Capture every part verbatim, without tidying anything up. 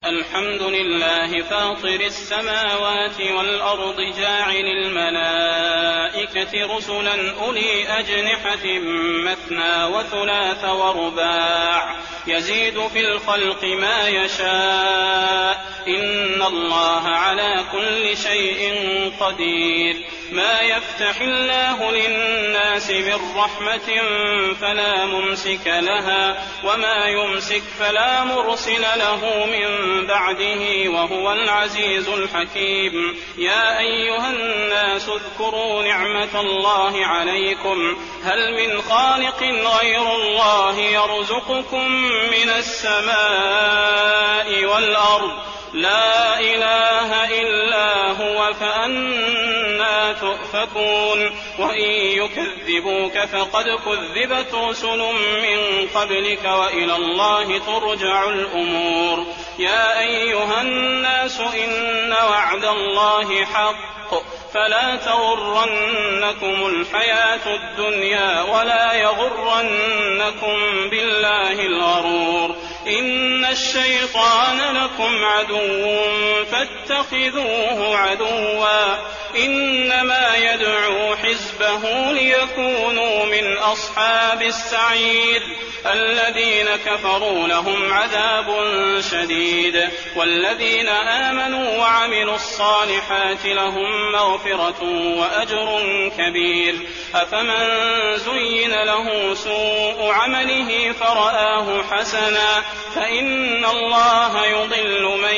الحمد لله فاطر السماوات والأرض جاعل الملائكة رسلا أولي أجنحة مثنى وثلاث ورباع يزيد في الخلق ما يشاء إن الله على كل شيء قدير. ما يفتح الله للناس من رحمة فلا ممسك لها وما يمسك فلا مرسل له من بعده وهو العزيز الحكيم. يا أيها الناس اذكروا نعمة الله عليكم هل من خالق غير الله يرزقكم من السماء والأرض لا إله إلا هو فأنى تؤفكون. وإن يكذبوك فقد كذبت رسل من قبلك وإلى الله ترجع الأمور. يا أيها الناس إن وعد الله حق فلا تغرنكم الحياة الدنيا ولا يغرنكم بالله الغرور. إن الشيطان لكم عدو فاتخذوه عدوا إنما يدعو حزبه ليكونوا من أصحاب السعير. الذين كفروا لهم عذاب شديد والذين آمنوا وعملوا الصالحات لهم مغفرة وأجر كبير. أفمن زين له سوء عمله فرآه حسنا فإن الله يضل من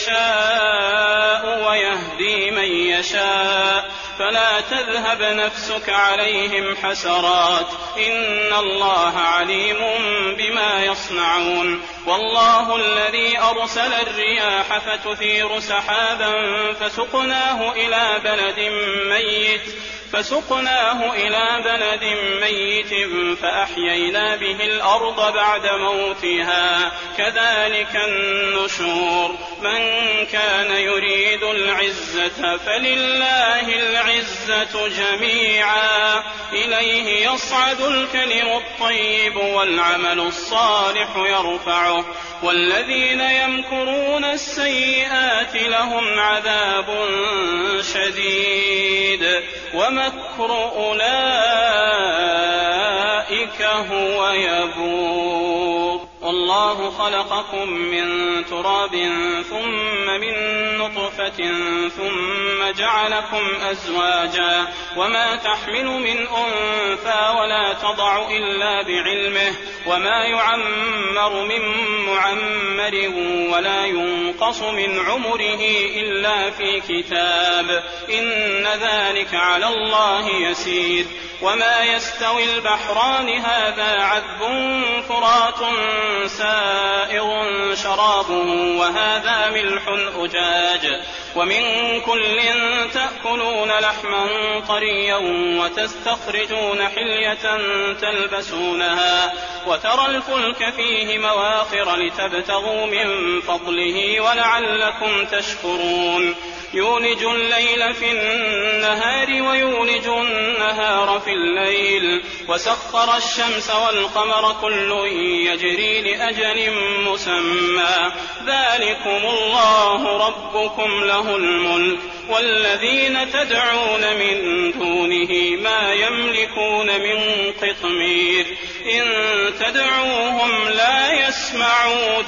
يشاء ويهدي من يشاء فلا تذهب نفسك عليهم حسرات إن الله عليم بما يصنعون. والله الذي أرسل الرياح فتثير سحابا فسقناه إلى بلد ميت فسقناه إلى بلد ميت فأحيينا به الأرض بعد موتها كذلك النشور. من كان يريد العزة فلله العزة جميعا إليه يصعد الكلم الطيب والعمل الصالح يرفعه والذين يمكرون السيئات لهم عذاب شديد ومكر أولئك هو يبور. والله خلقكم من تراب ثم من نطفة ثم جعلكم أزواجا وما تحمل من أنثى ولا تضع إلا بعلمه وما يعمر من معمر ولا ينقص من عمره إلا في كتاب إن ذلك على الله يسير. وما يستوي البحران هذا عذب فرات سائغ شرابه وهذا ملح أجاج ومن كل تأكلون لحما طريا وتستخرجون حلية تلبسونها وترى الفلك فيه مواخر لتبتغوا من فضله ولعلكم تشكرون. يولج الليل في النهار ويولج النهار في الليل وسخر الشمس والقمر كل يجري لأجل مسمى ذلكم الله ربكم له الملك والذين تدعون من دونه ما يملكون من قطمير إن تدعوهم لا يسمعوا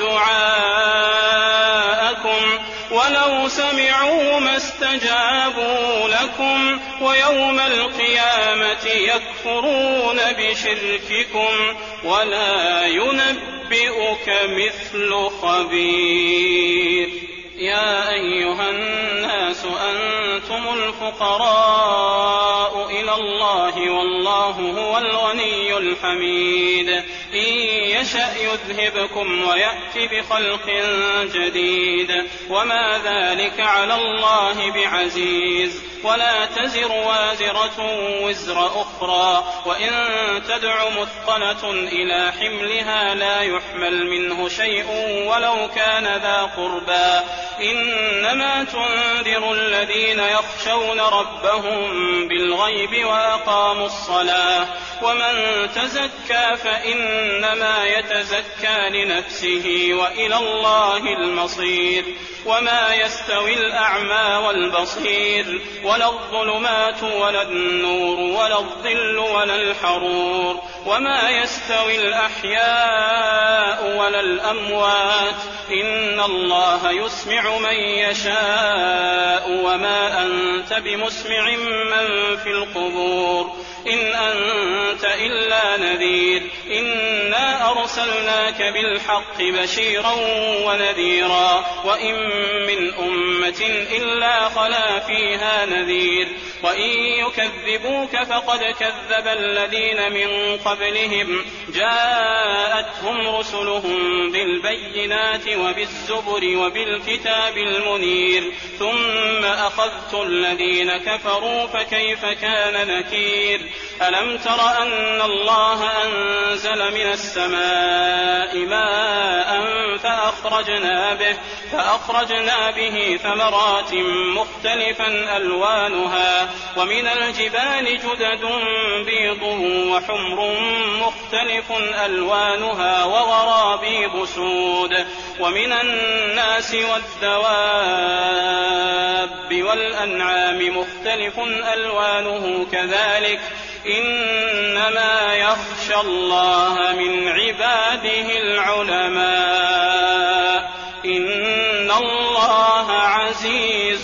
دعاءكم ولو سمعوا ما استجابوا لكم ويوم القيامة يكفرون بشرككم ولا ينبئك مثل خبير. يا أيها الناس أنتم الفقراء إلى الله والله هو الغني الحميد. إن يشأ يذهبكم ويأتي بخلق جديد وما ذلك على الله بعزيز. ولا تزر وازرة وزر أخرى، وإن تدع مثقلة إلى حملها لا يحمل منه شيء ولو كان ذا قربى، إنما تنذر الذين يخشون ربهم بالغيب وأقاموا الصلاة، ومن تزكى فإنما يتزكى لنفسه وإلى الله المصير. وما يستوي الأعمى والبصير ولا الظلمات ولا النور ولا الظل ولا الحرور، وما يستوي الأحياء ولا الأموات، إن الله يسمع من يشاء وما أنت بمسمع من في القبور، إن أنت إلا نذير. إنا أرسلناك بالحق بشيرا ونذيرا، وإن من أمة إلا خلا فيها نذير، وإن يكذبوك فقد كذب الذين من قبلهم، جاءتهم رسلهم بالبينات وبالزبر وبالكتاب المنير، ثم أخذت الذين كفروا فكيف كان نكير. ألم تر أن الله أنزل من السماء ماء فأخرجنا به, فأخرجنا به ثمرات مختلفا ألوانها، ومن الجبال جدد بيض وحمر مختلف ألوانها وغرابيب سود، ومن الناس والدواب والأنعام مختلف ألوانه كذلك، إنما يخشى الله من عباده العلماء، إن الله عزيز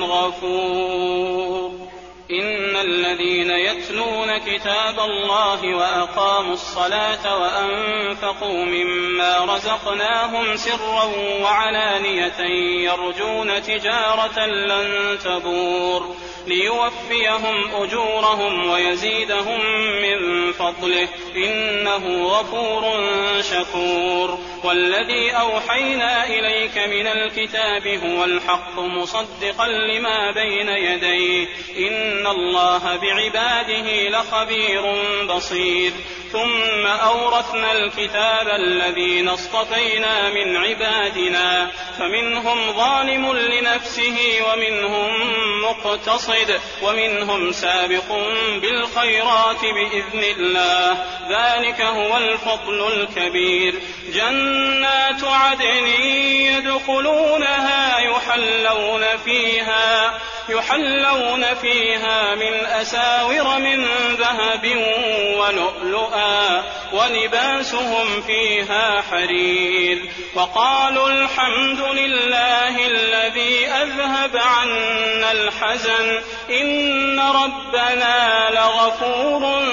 غفور. إن الذين يتلون كتاب الله وأقاموا الصلاة وأنفقوا مما رزقناهم سرا وعلانية يرجون تجارة لن تبور، ليوفيهم أجورهم ويزيدهم من فضله، إنه غفور شكور. والذي أوحينا إليك من الكتاب هو الحق مصدقا لما بين يديه، إن الله بعباده لخبير بصير. ثم أورثنا الكتاب الذين اصطفينا من عبادنا، فمنهم ظالم لنفسه ومنهم مقتصد ومنهم سابق بالخيرات بإذن الله، ذلك هو الفضل الكبير. جنات عدن يدخلونها يحلون فيها يحلون فيها من أساور من ذهب ولؤلؤا، ولباسهم فيها حرير. وقالوا الحمد لله الذي أذهب عنا الحزن، إن ربنا لغفور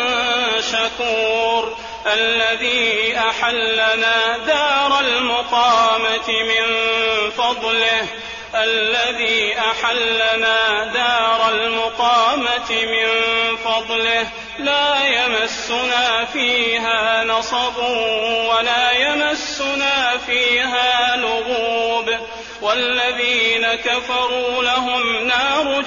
شكور. الذي أحلنا دار المقامة من فضله الذي أحلنا دار المقامة من فضله لا يمسنا فيها نصب ولا يمسنا فيها لغوب. والذين كفروا لهم نار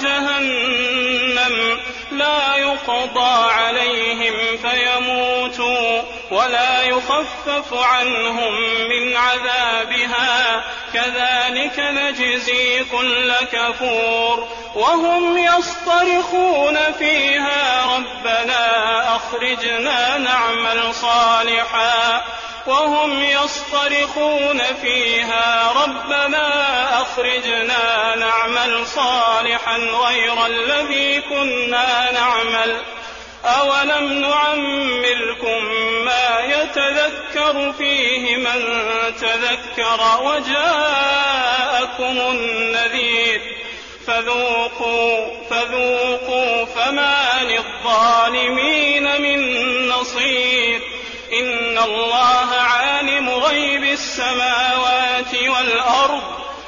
جهنم لا يقضى عليهم فيموتوا ولا يخفف عنهم من عذابها، كذلك نجزي كل كفور. وهم يصطرخون فيها ربنا أخرجنا نعمل صالحا وهم يصطرخون فيها ربنا أخرجنا نعمل صالحا غير الذي كنا نعمل، أولم نعمركم ما يتذكر فيه من تذكر وجاءكم النذير فذوقوا, فذوقوا فما للظالمين من نصير. إن الله عالم غيب السماوات والأرض،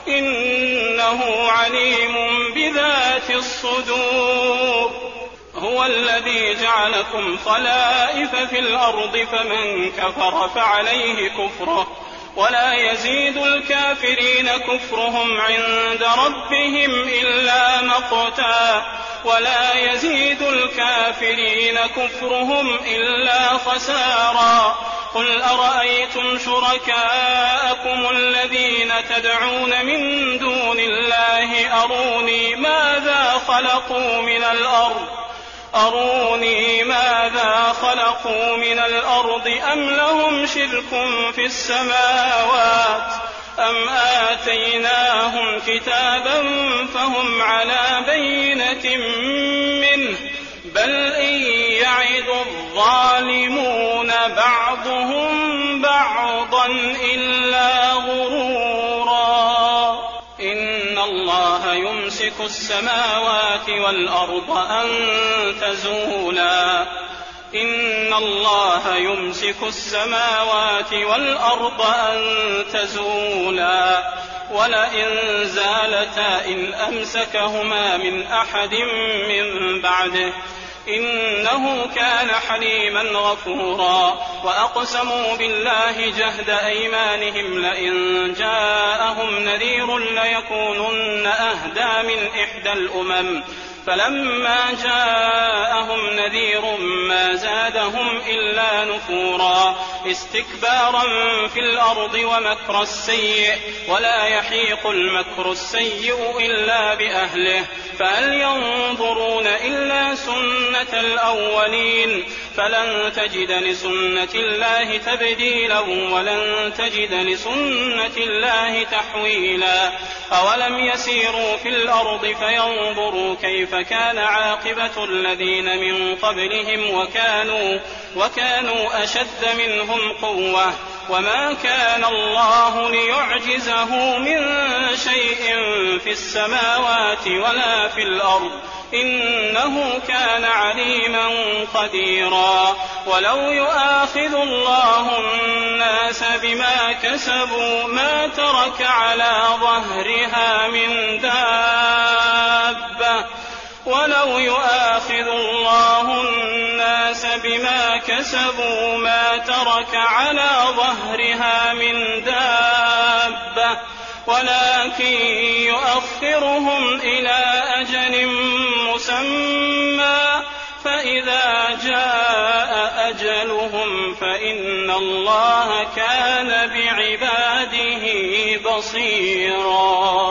إنه عليم بذات الصدور. هو الذي جعلكم خلائف في الأرض، فمن كفر فعليه كفره ولا يزيد الكافرين كفرهم عند ربهم إلا مقتا ولا يزيد الكافرين كفرهم إلا خسارا قل أرأيتم شركاءكم الذين تدعون من دون الله أروني ماذا خلقوا من الأرض أروني ماذا خلقوا من الأرض أم لهم شرك في السماوات أم آتيناهم كتابا فهم على بينة منه بل إن يعد الظالمون بعضهم بعضا إلا غرورا إن الله يمسك السماوات والأرض أن تزولا إن الله يمسك السماوات والأرض أن تزولا ولئن زالتا إن أمسكهما من أحد من بعده إنه كان حليما غفورا وأقسموا بالله جهد أيمانهم لئن جاءهم نذير ليكونن أهدى من إحدى الأمم فلما جاءهم نذير ما زادهم إلا نفورا استكبارا في الأرض ومكر السيء ولا يحيق المكر السيء إلا بأهله فهل ينظرون إلا سنة الأولين فلن تجد لسنة الله تبديلا ولن تجد لسنة الله تحويلا أولم يسيروا في الأرض فينظروا كيف كان عاقبة الذين من قبلهم وكانوا, وكانوا أشد منهم قوة وما كان الله ليعجزه من شيء في السماوات ولا في الأرض إنه كان عليما قديرا ولو يؤاخذ الله الناس بما كسبوا ما ترك على ظهرها من دابة ولو يؤاخذ الله الناس بما كسبوا ما ترك على ظهرها من دابة ولكن يؤخرهم إلى أجل مسمى فإذا جاء أجلهم فإن الله كان بعباده بصيرا.